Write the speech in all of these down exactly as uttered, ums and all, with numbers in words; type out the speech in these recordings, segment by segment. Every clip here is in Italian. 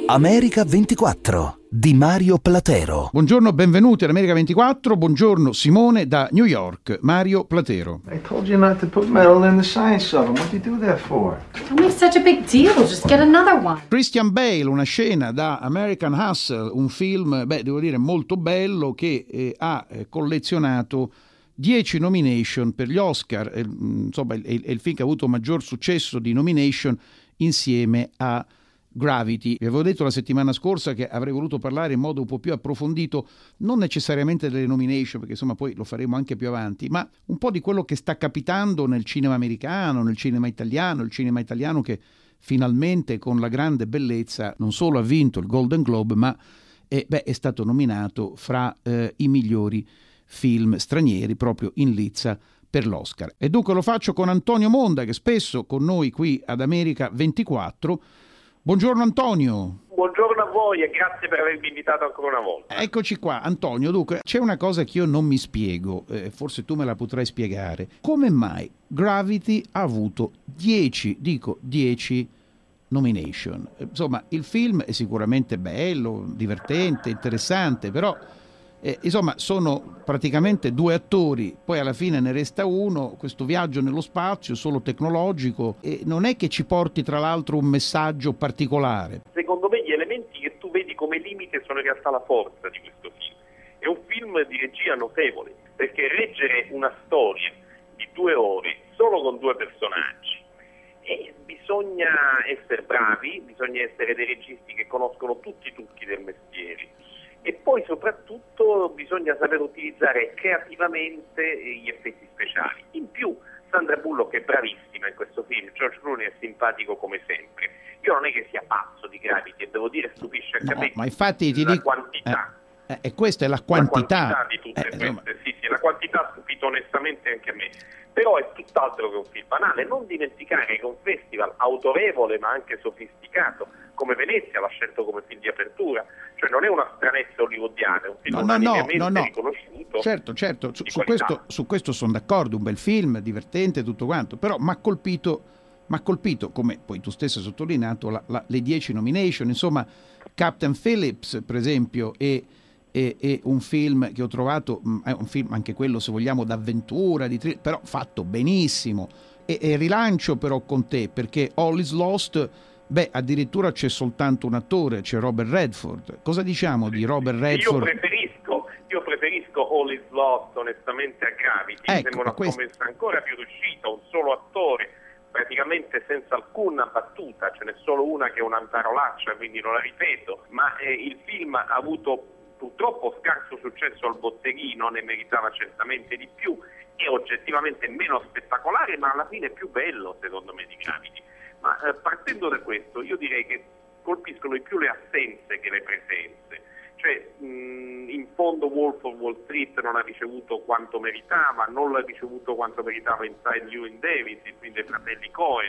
America ventiquattro di Mario Platero. Buongiorno, benvenuti ad America ventiquattro. Buongiorno Simone da New York. Mario Platero. I told you not to put metal in the science oven. What do you do that for? Don't make such a big deal. Just get another one. Christian Bale, una scena da American Hustle, un film, beh, devo dire molto bello, che eh, ha eh, collezionato dieci nomination per gli Oscar. Eh, insomma, è, è il film che ha avuto maggior successo di nomination insieme a Gravity. Vi avevo detto la settimana scorsa che avrei voluto parlare in modo un po' più approfondito, non necessariamente delle nomination, perché insomma poi lo faremo anche più avanti, ma un po' di quello che sta capitando nel cinema americano, nel cinema italiano, il cinema italiano che finalmente con la grande bellezza non solo ha vinto il Golden Globe, ma è, beh, è stato nominato fra eh, i migliori film stranieri proprio in lizza per l'Oscar. E dunque lo faccio con Antonio Monda, che spesso con noi qui ad America ventiquattro. Buongiorno Antonio. Buongiorno a voi e grazie per avermi invitato ancora una volta. Eccoci qua Antonio. Dunque c'è una cosa che io non mi spiego, eh, forse tu me la potrai spiegare. Come mai Gravity ha avuto dieci, dico dieci nomination? Insomma, il film è sicuramente bello, divertente, interessante, però Eh, insomma sono praticamente due attori, poi alla fine ne resta uno, questo viaggio nello spazio solo tecnologico, e non è che ci porti tra l'altro un messaggio particolare. Secondo me gli elementi che tu vedi come limite sono in realtà la forza di questo film. È un film di regia notevole, perché reggere una storia di due ore solo con due personaggi, e bisogna essere bravi, bisogna essere dei registi che conoscono tutti i trucchi del mestiere. E poi soprattutto bisogna saper utilizzare creativamente gli effetti speciali. In più Sandra Bullock è bravissima in questo film, George Clooney è simpatico come sempre. Io non è che sia pazzo di Gravity e devo dire stupisce anche no, me ma infatti ti la dico, quantità. Eh, eh, e questa è la quantità. La quantità di tutte eh, queste, insomma. sì, sì, la quantità ha stupito onestamente anche a me. Però è tutt'altro che un film banale. Non dimenticare che un festival autorevole ma anche sofisticato come Venezia l'ha scelto come film di apertura, cioè non è una stranezza hollywoodiana, è un film no, no, unanimemente no, no. riconosciuto. Certo, certo, su, di su, questo, su questo sono d'accordo, un bel film, divertente, tutto quanto, però mi ha colpito, m'ha colpito, come poi tu stesso hai sottolineato, la, la, le dieci nomination, insomma, Captain Phillips, per esempio, è, è, è un film che ho trovato, è un film anche quello, se vogliamo, d'avventura, di thriller, però fatto benissimo, e, e rilancio però con te, perché All is Lost, beh, addirittura c'è soltanto un attore, c'è Robert Redford. Cosa diciamo di Robert Redford? Io preferisco, io preferisco All is Lost onestamente a Gravity. Ecco, Mi sembra una questo... scommessa ancora più riuscita, un solo attore praticamente senza alcuna battuta, ce n'è solo una che è una parolaccia, quindi non la ripeto, ma eh, il film ha avuto purtroppo scarso successo al botteghino, ne meritava certamente di più, è oggettivamente meno spettacolare, ma alla fine è più bello secondo me di Gravity. Ma eh, partendo da questo, io direi che colpiscono di più le assenze che le presenze. Cioè, mh, in fondo Wolf of Wall Street non ha ricevuto quanto meritava, non l'ha ricevuto quanto meritava Inside Llewyn Davis, il film dei fratelli Coen.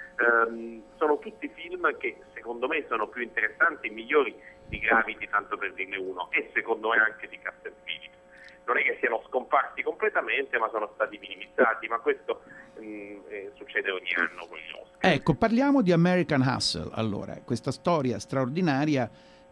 Um, sono tutti film che secondo me sono più interessanti e migliori di Gravity, tanto per dirne uno, e secondo me anche di Captain Phillips. Non è che siano scomparsi completamente, ma sono stati minimizzati, ma questo mh, eh, succede ogni anno con gli Oscar. Ecco, parliamo di American Hustle. Allora, questa storia straordinaria,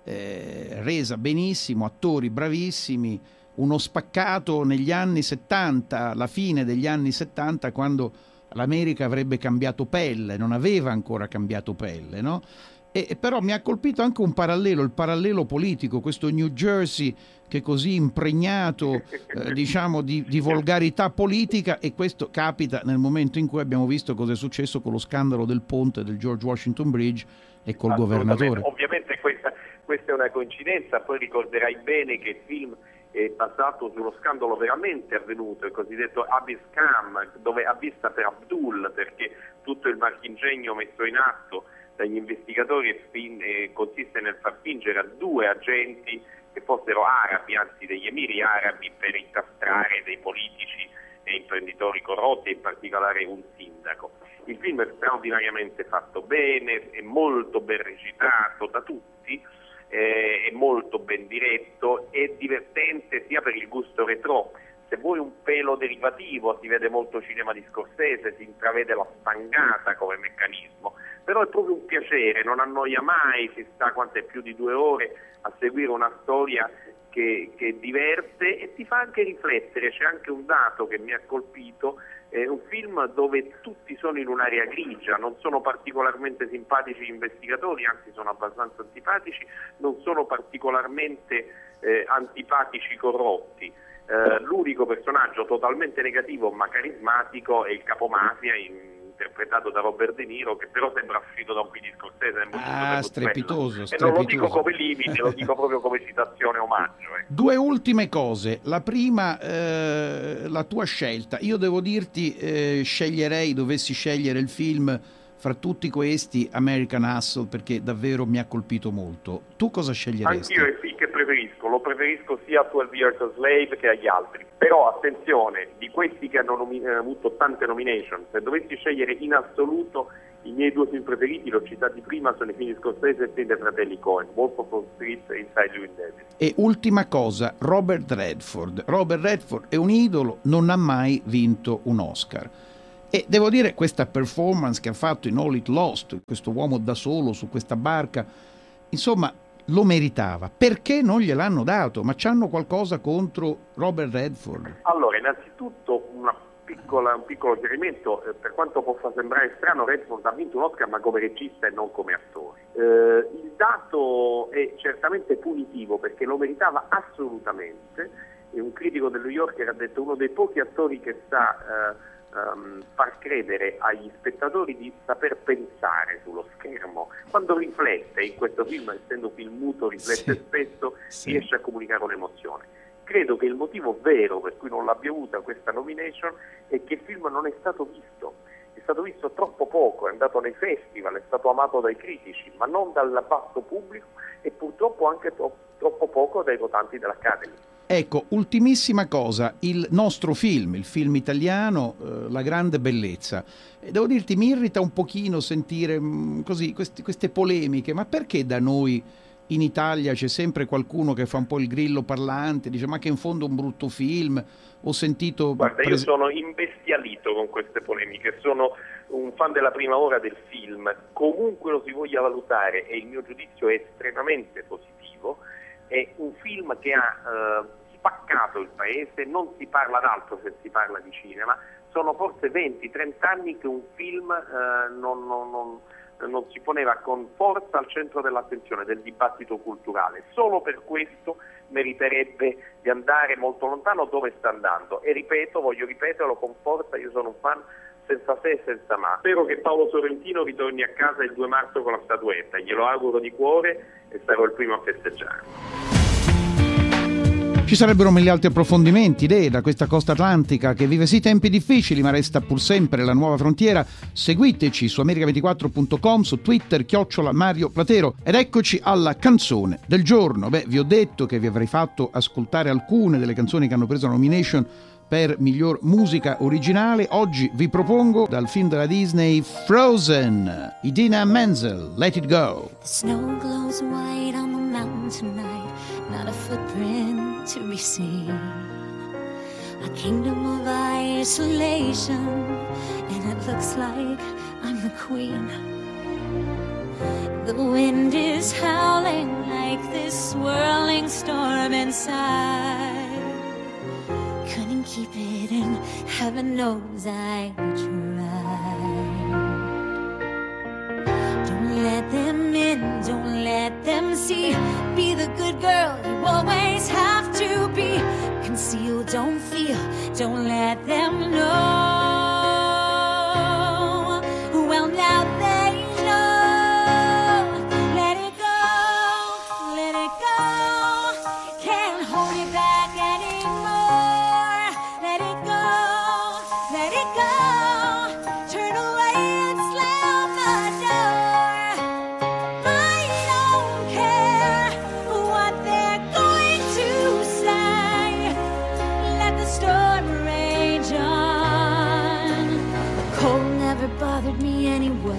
eh, resa benissimo, attori bravissimi, uno spaccato negli anni settanta, la fine degli anni settanta, quando l'America avrebbe cambiato pelle, non aveva ancora cambiato pelle, no? E, e però mi ha colpito anche un parallelo, il parallelo politico, questo New Jersey che è così impregnato eh, diciamo di, di volgarità politica, e questo capita nel momento in cui abbiamo visto cosa è successo con lo scandalo del ponte del George Washington Bridge e col governatore. Ovviamente questa, questa è una coincidenza, poi ricorderai bene che il film è basato sullo scandalo veramente avvenuto, il cosiddetto Abyss Scam, dove a vista per Abdul, perché tutto il marchingegno messo in atto dagli investigatori eh, consiste nel far fingere a due agenti che fossero arabi, anzi degli emiri arabi, per incastrare dei politici e imprenditori corrotti, e in particolare un sindaco. Il film è straordinariamente fatto bene, è molto ben recitato da tutti, eh, è molto ben diretto, è divertente sia per il gusto retro se vuoi un pelo derivativo, si vede molto cinema di Scorsese, si intravede la stangata come meccanismo, però è proprio un piacere, non annoia mai, si sta quante più di due ore a seguire una storia che, che diverte e ti fa anche riflettere. C'è anche un dato che mi ha colpito, è un film dove tutti sono in un'area grigia, non sono particolarmente simpatici gli investigatori, anzi sono abbastanza antipatici, non sono particolarmente eh, antipatici i corrotti. Uh, l'unico personaggio totalmente negativo ma carismatico è il capomafia, interpretato da Robert De Niro, che però sembra uscito da un film di Scorsese. Ah, strepitoso, strepitoso. E non lo dico come limite, lo dico proprio come citazione omaggio. Eh. Due ultime cose. La prima, eh, la tua scelta. Io devo dirti, eh, sceglierei, dovessi scegliere il film fra tutti questi, American Hustle, perché davvero mi ha colpito molto. Tu cosa sceglieresti? Anch'io è il film che preferisco, lo preferisco sia a twelve Years a Slave che agli altri. Però attenzione, di questi che hanno nomi- avuto tante nomination, se dovessi scegliere in assoluto i miei due film preferiti, l'ho citati prima, sono i film di Scorsese e film dei fratelli Coen, Wolf of Wall Street e Inside Llewyn Davis. E ultima cosa, Robert Redford. Robert Redford è un idolo, non ha mai vinto un Oscar. E devo dire, questa performance che ha fatto in All It Lost, questo uomo da solo su questa barca, insomma, lo meritava. Perché non gliel'hanno dato? Ma c'hanno qualcosa contro Robert Redford? Allora, innanzitutto una piccola, un piccolo chiarimento, eh, per quanto possa sembrare strano, Redford ha vinto un Oscar ma come regista e non come attore. Eh, il dato è certamente punitivo perché lo meritava assolutamente, e un critico del New Yorker ha detto uno dei pochi attori che sa eh, Um, far credere agli spettatori di saper pensare sullo schermo. Quando riflette, in questo film, essendo un film muto, riflette sì, spesso, sì. riesce a comunicare un'emozione. Credo che il motivo vero per cui non l'abbia avuta questa nomination è che il film non è stato visto. È stato visto troppo poco, è andato nei festival, è stato amato dai critici, ma non dal vasto pubblico e purtroppo anche to- troppo poco dai votanti dell'Academy. Ecco, ultimissima cosa, il nostro film, il film italiano, eh, La grande bellezza. E devo dirti, mi irrita un pochino sentire mh, così questi, queste polemiche, ma perché da noi in Italia c'è sempre qualcuno che fa un po' il grillo parlante, dice ma che in fondo è un brutto film, ho sentito... Guarda, io sono imbestialito con queste polemiche, sono un fan della prima ora del film, comunque lo si voglia valutare e il mio giudizio è estremamente positivo, è un film che ha... Eh, spaccato il paese, non si parla d'altro se si parla di cinema, sono forse venti trenta anni che un film eh, non, non, non, non si poneva con forza al centro dell'attenzione, del dibattito culturale. Solo per questo meriterebbe di andare molto lontano dove sta andando e ripeto, voglio ripeterlo con forza, io sono un fan senza se e senza ma. Spero che Paolo Sorrentino ritorni a casa il due marzo con la statuetta, glielo auguro di cuore e sarò il primo a festeggiare. Ci sarebbero mille altri approfondimenti, idee da questa costa atlantica che vive sì tempi difficili ma resta pur sempre la nuova frontiera. Seguiteci su america ventiquattro punto com, su Twitter, chiocciola Mario Platero. Ed eccoci alla canzone del giorno. Beh, vi ho detto che vi avrei fatto ascoltare alcune delle canzoni che hanno preso la nomination per miglior musica originale. Oggi vi propongo dal film della Disney Frozen, Idina Menzel, Let It Go. The snow glows white on the mountain tonight, not a footprint to be seen. A kingdom of isolation, and it looks like I'm the queen. The wind is howling like this swirling storm inside. Couldn't keep it in, heaven knows I tried. Don't let them in, don't let them see. Be the good girl you always have to be. Conceal, don't feel, don't let them know. Well, now they know. Let it go, let it go. Can't hold it back anymore. Let it go, let it go. Turn away and slam the door. I don't care what they're going to say. Let the storm rage on. The cold never bothered me anyway.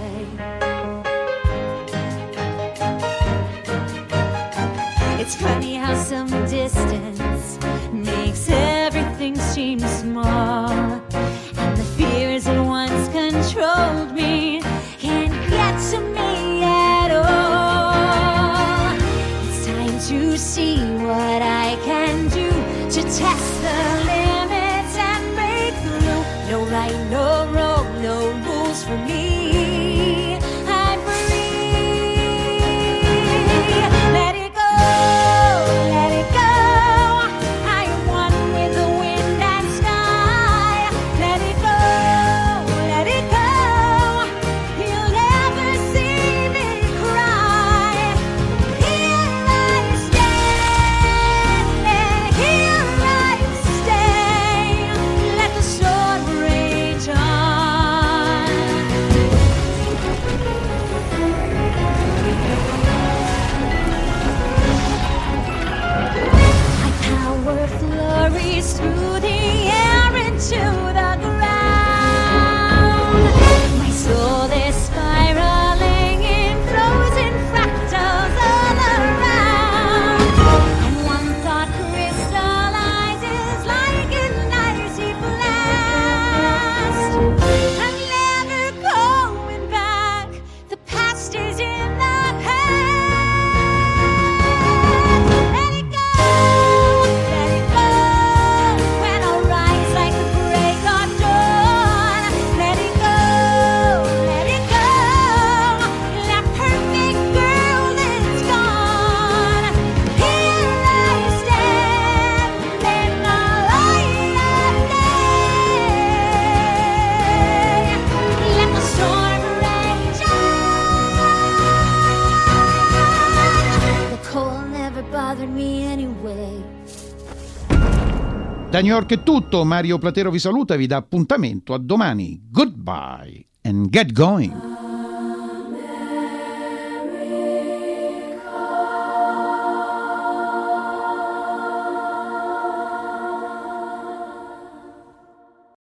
It's funny how some distance makes everything seem seem small, and the fears that once controlled me can't get to me at all. It's time to see what I can do to test the limits and break through. No right, no wrong, no rules for me. I'm free. Let it go, let it go. I am one with the wind and sky. Let it go, let it go. You'll never see me cry. Here I stand, and here I stay. Let the storm rage on. My power flurries through the air into the ground. My soul is spiraling in frozen fractals all around. And one thought crystallizes like an icy blast. I'm never going back. The past is in the past. Let it go, let it go. When I'll rise like the break of dawn. Let it go, let it go. That perfect girl that's gone. Here I stand in the light of day. Let the storm rage on. The cold never bothered me anyway. Da New York è tutto, Mario Platero vi saluta e vi dà appuntamento a domani. Goodbye and get going.